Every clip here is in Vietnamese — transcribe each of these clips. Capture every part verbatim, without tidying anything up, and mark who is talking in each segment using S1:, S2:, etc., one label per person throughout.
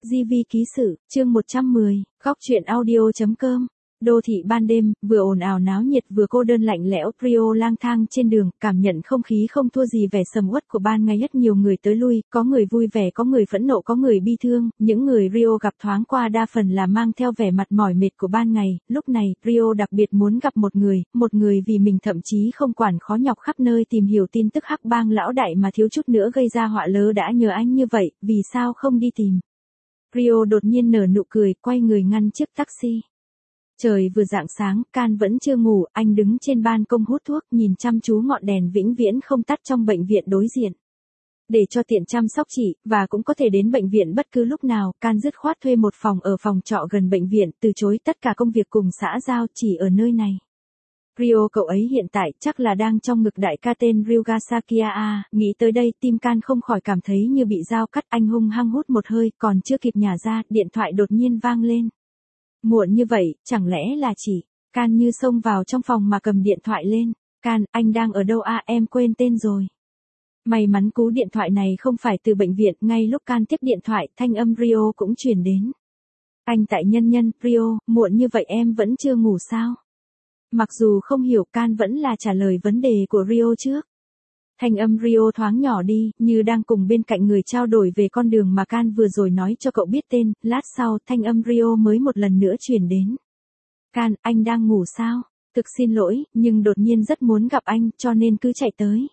S1: gi vi ký sự, chương một trăm mười, góc truyện audio.com. Đô thị ban đêm, vừa ồn ào náo nhiệt vừa cô đơn lạnh lẽo. Rio lang thang trên đường, cảm nhận không khí không thua gì vẻ sầm uất của ban ngày. Rất nhiều người tới lui, có người vui vẻ, có người phẫn nộ, có người bi thương. Những người Rio gặp thoáng qua đa phần là mang theo vẻ mặt mỏi mệt của ban ngày. Lúc này, Rio đặc biệt muốn gặp một người, một người vì mình thậm chí không quản khó nhọc khắp nơi tìm hiểu tin tức hắc bang lão đại mà thiếu chút nữa gây ra họa lớ đã nhờ anh như vậy, vì sao không đi tìm. Rio đột nhiên nở nụ cười, quay người ngăn chiếc taxi. Trời vừa rạng sáng, Can vẫn chưa ngủ, anh đứng trên ban công hút thuốc, nhìn chăm chú ngọn đèn vĩnh viễn không tắt trong bệnh viện đối diện. Để cho tiện chăm sóc chị, và cũng có thể đến bệnh viện bất cứ lúc nào, Can dứt khoát thuê một phòng ở phòng trọ gần bệnh viện, từ chối tất cả công việc cùng xã giao chỉ ở nơi này. Rio cậu ấy hiện tại chắc là đang trong ngực đại ca tên Ryuga Sakia. Nghĩ tới đây tim Can không khỏi cảm thấy như bị dao cắt. Anh hung hăng hút một hơi, còn chưa kịp nhả ra, điện thoại đột nhiên vang lên. Muộn như vậy, chẳng lẽ là chị? Can như xông vào trong phòng mà cầm điện thoại lên. Can, anh đang ở đâu à, em quên tên rồi. May mắn cú điện thoại này không phải từ bệnh viện, ngay lúc Can tiếp điện thoại, thanh âm Rio cũng truyền đến. Anh tại Nhân Nhân, Rio, muộn như vậy em vẫn chưa ngủ sao? Mặc dù không hiểu, Can vẫn là trả lời vấn đề của Rio trước. Thanh âm Rio thoáng nhỏ đi, như đang cùng bên cạnh người trao đổi về con đường mà Can vừa rồi nói cho cậu biết tên. Lát sau, thanh âm Rio mới một lần nữa truyền đến. Can, anh đang ngủ sao? Thực xin lỗi, nhưng đột nhiên rất muốn gặp anh, cho nên cứ chạy tới.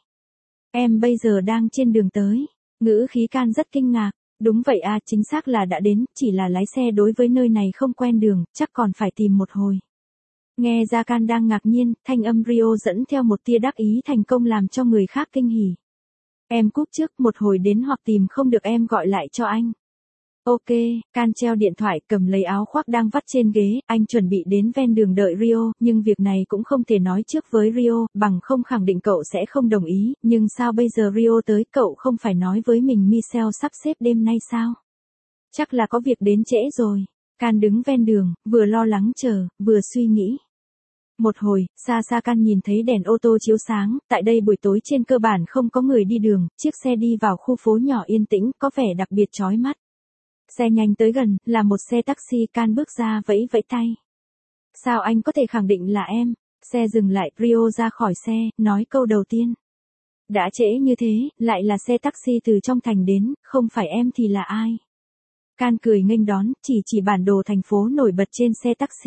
S1: Em bây giờ đang trên đường tới. Ngữ khí Can rất kinh ngạc. Đúng vậy à, chính xác là đã đến, chỉ là lái xe đối với nơi này không quen đường, chắc còn phải tìm một hồi. Nghe ra Can đang ngạc nhiên, thanh âm Rio dẫn theo một tia đắc ý thành công làm cho người khác kinh hỉ. Em cúp trước, một hồi đến hoặc tìm không được em gọi lại cho anh. Ok, Can treo điện thoại, cầm lấy áo khoác đang vắt trên ghế, anh chuẩn bị đến ven đường đợi Rio, nhưng việc này cũng không thể nói trước với Rio, bằng không khẳng định cậu sẽ không đồng ý, nhưng sao bây giờ Rio tới, cậu không phải nói với mình Michelle sắp xếp đêm nay sao? Chắc là có việc đến trễ rồi. Can đứng ven đường, vừa lo lắng chờ, vừa suy nghĩ. Một hồi, xa xa Can nhìn thấy đèn ô tô chiếu sáng, tại đây buổi tối trên cơ bản không có người đi đường, chiếc xe đi vào khu phố nhỏ yên tĩnh, có vẻ đặc biệt chói mắt. Xe nhanh tới gần, là một xe taxi. Can bước ra vẫy vẫy tay. Sao anh có thể khẳng định là em? Xe dừng lại, Rio ra khỏi xe, nói câu đầu tiên. Đã trễ như thế, lại là xe taxi từ trong thành đến, không phải em thì là ai? Can cười nghênh đón, chỉ chỉ bản đồ thành phố nổi bật trên xe taxi.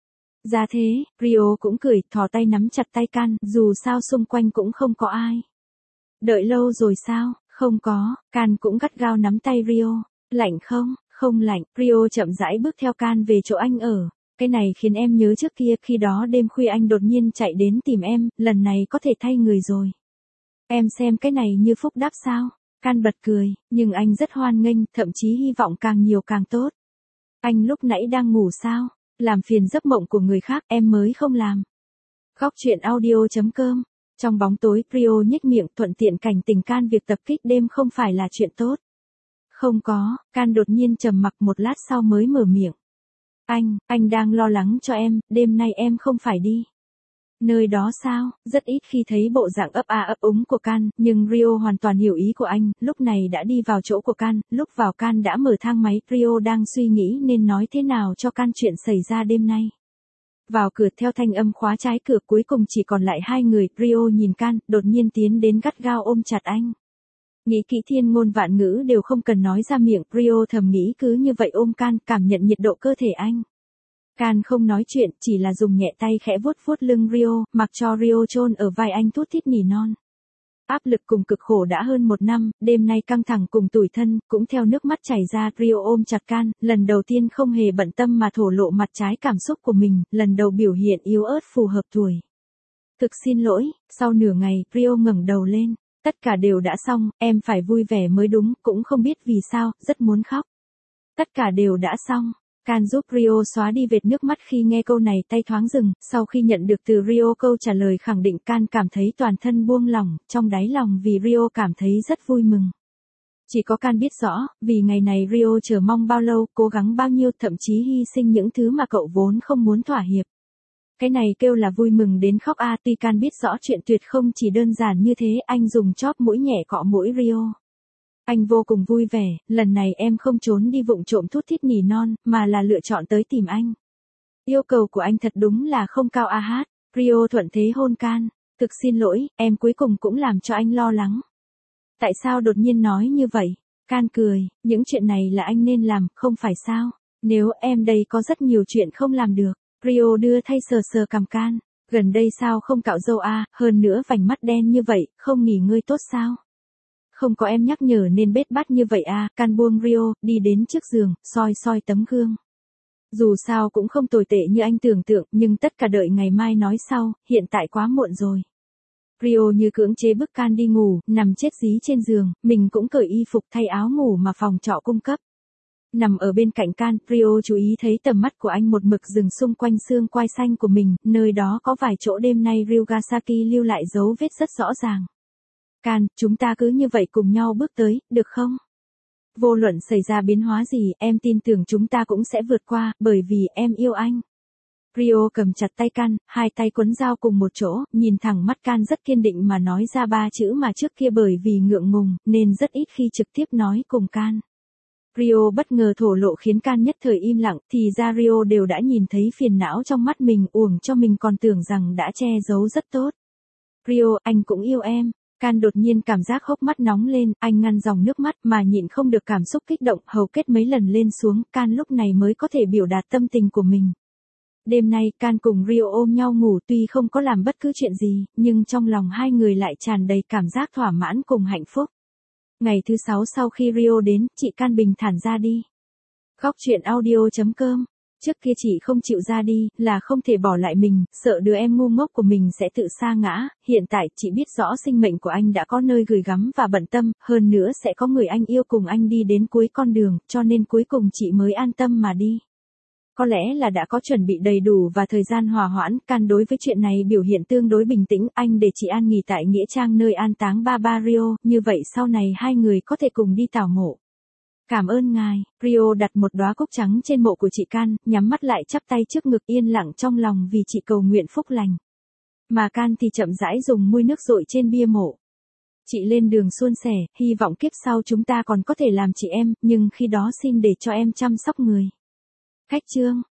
S1: Ra thế, Rio cũng cười, thò tay nắm chặt tay Can, dù sao xung quanh cũng không có ai. Đợi lâu rồi sao? Không có, Can cũng gắt gao nắm tay Rio. Lạnh không? Không lạnh, Rio chậm rãi bước theo Can về chỗ anh ở. Cái này khiến em nhớ trước kia, khi đó đêm khuya anh đột nhiên chạy đến tìm em, lần này có thể thay người rồi. Em xem cái này như phúc đáp sao? Can bật cười, nhưng anh rất hoan nghênh, thậm chí hy vọng càng nhiều càng tốt. Anh lúc nãy đang ngủ sao? Làm phiền giấc mộng của người khác, em mới không làm. Góc truyện audio.com. Trong bóng tối, Rio nhếch miệng, thuận tiện cảnh tình Can việc tập kích đêm không phải là chuyện tốt. Không có, Can đột nhiên trầm mặc một lát sau mới mở miệng. Anh, anh đang lo lắng cho em, đêm nay em không phải đi. Nơi đó sao? Rất ít khi thấy bộ dạng ấp a ấp úng của Can, nhưng Rio hoàn toàn hiểu ý của anh, lúc này đã đi vào chỗ của Can, lúc vào Can đã mở thang máy, Rio đang suy nghĩ nên nói thế nào cho Can chuyện xảy ra đêm nay. Vào cửa theo thanh âm khóa trái cửa, cuối cùng chỉ còn lại hai người, Rio nhìn Can, đột nhiên tiến đến gắt gao ôm chặt anh. Nghĩ kỹ thiên ngôn vạn ngữ đều không cần nói ra miệng, Rio thầm nghĩ cứ như vậy ôm Can, cảm nhận nhiệt độ cơ thể anh. Can không nói chuyện, chỉ là dùng nhẹ tay khẽ vuốt vuốt lưng Rio, mặc cho Rio chôn ở vai anh thút thít nỉ non. Áp lực cùng cực khổ đã hơn một năm, đêm nay căng thẳng cùng tủi thân, cũng theo nước mắt chảy ra. Rio ôm chặt Can, lần đầu tiên không hề bận tâm mà thổ lộ mặt trái cảm xúc của mình, lần đầu biểu hiện yếu ớt phù hợp tuổi. Thực xin lỗi, sau nửa ngày, Rio ngẩng đầu lên. Tất cả đều đã xong, em phải vui vẻ mới đúng, cũng không biết vì sao, rất muốn khóc. Tất cả đều đã xong. Can giúp Rio xóa đi vệt nước mắt khi nghe câu này, tay thoáng dừng, sau khi nhận được từ Rio câu trả lời khẳng định, Can cảm thấy toàn thân buông lỏng, trong đáy lòng vì Rio cảm thấy rất vui mừng. Chỉ có Can biết rõ, vì ngày này Rio chờ mong bao lâu, cố gắng bao nhiêu, thậm chí hy sinh những thứ mà cậu vốn không muốn thỏa hiệp. Cái này kêu là vui mừng đến khóc a. Tuy Can biết rõ chuyện tuyệt không chỉ đơn giản như thế, anh dùng chóp mũi nhẹ cọ mũi Rio. Anh vô cùng vui vẻ, lần này em không trốn đi vụng trộm thút thít nỉ non, mà là lựa chọn tới tìm anh. Yêu cầu của anh thật đúng là không cao a hát. Rio thuận thế hôn Can. Thực xin lỗi, em cuối cùng cũng làm cho anh lo lắng. Tại sao đột nhiên nói như vậy? Can cười, những chuyện này là anh nên làm, không phải sao? Nếu em đây có rất nhiều chuyện không làm được. Rio đưa thay sờ sờ cằm Can. Gần đây sao không cạo râu a, hơn nữa vành mắt đen như vậy, không nghỉ ngơi tốt sao? Không có em nhắc nhở nên bết bát như vậy à, Can buông Rio, đi đến trước giường, soi soi tấm gương. Dù sao cũng không tồi tệ như anh tưởng tượng, nhưng tất cả đợi ngày mai nói sau, hiện tại quá muộn rồi. Rio như cưỡng chế bức Can đi ngủ, nằm chết dí trên giường, mình cũng cởi y phục thay áo ngủ mà phòng trọ cung cấp. Nằm ở bên cạnh Can, Rio chú ý thấy tầm mắt của anh một mực dừng xung quanh xương quai xanh của mình, nơi đó có vài chỗ đêm nay Ryugasaki lưu lại dấu vết rất rõ ràng. Can, chúng ta cứ như vậy cùng nhau bước tới, được không? Vô luận xảy ra biến hóa gì, em tin tưởng chúng ta cũng sẽ vượt qua, bởi vì em yêu anh. Rio cầm chặt tay Can, hai tay quấn dao cùng một chỗ, nhìn thẳng mắt Can rất kiên định mà nói ra ba chữ mà trước kia bởi vì ngượng ngùng, nên rất ít khi trực tiếp nói cùng Can. Rio bất ngờ thổ lộ khiến Can nhất thời im lặng, thì ra Rio đều đã nhìn thấy phiền não trong mắt mình, uổng cho mình còn tưởng rằng đã che giấu rất tốt. Rio, anh cũng yêu em. Can đột nhiên cảm giác hốc mắt nóng lên, anh ngăn dòng nước mắt mà nhịn không được cảm xúc kích động, hầu kết mấy lần lên xuống, Can lúc này mới có thể biểu đạt tâm tình của mình. Đêm nay, Can cùng Rio ôm nhau ngủ, tuy không có làm bất cứ chuyện gì, nhưng trong lòng hai người lại tràn đầy cảm giác thỏa mãn cùng hạnh phúc. Ngày thứ sáu sau khi Rio đến, chị Can bình thản ra đi. Góc truyện audio chấm com. Trước kia chị không chịu ra đi, là không thể bỏ lại mình, sợ đứa em ngu ngốc của mình sẽ tự sa ngã, hiện tại chị biết rõ sinh mệnh của anh đã có nơi gửi gắm và bận tâm, hơn nữa sẽ có người anh yêu cùng anh đi đến cuối con đường, cho nên cuối cùng chị mới an tâm mà đi. Có lẽ là đã có chuẩn bị đầy đủ và thời gian hòa hoãn, Can đối với chuyện này biểu hiện tương đối bình tĩnh, anh để chị an nghỉ tại nghĩa trang nơi an táng ba ba Rio, như vậy sau này hai người có thể cùng đi tảo mộ. Cảm ơn ngài. Rio đặt một đóa cúc trắng trên mộ của chị Can, nhắm mắt lại chắp tay trước ngực yên lặng trong lòng vì chị cầu nguyện phúc lành. Mà Can thì chậm rãi dùng muôi nước dội trên bia mộ. Chị lên đường suôn sẻ, hy vọng kiếp sau chúng ta còn có thể làm chị em, nhưng khi đó xin để cho em chăm sóc người. Khách chương.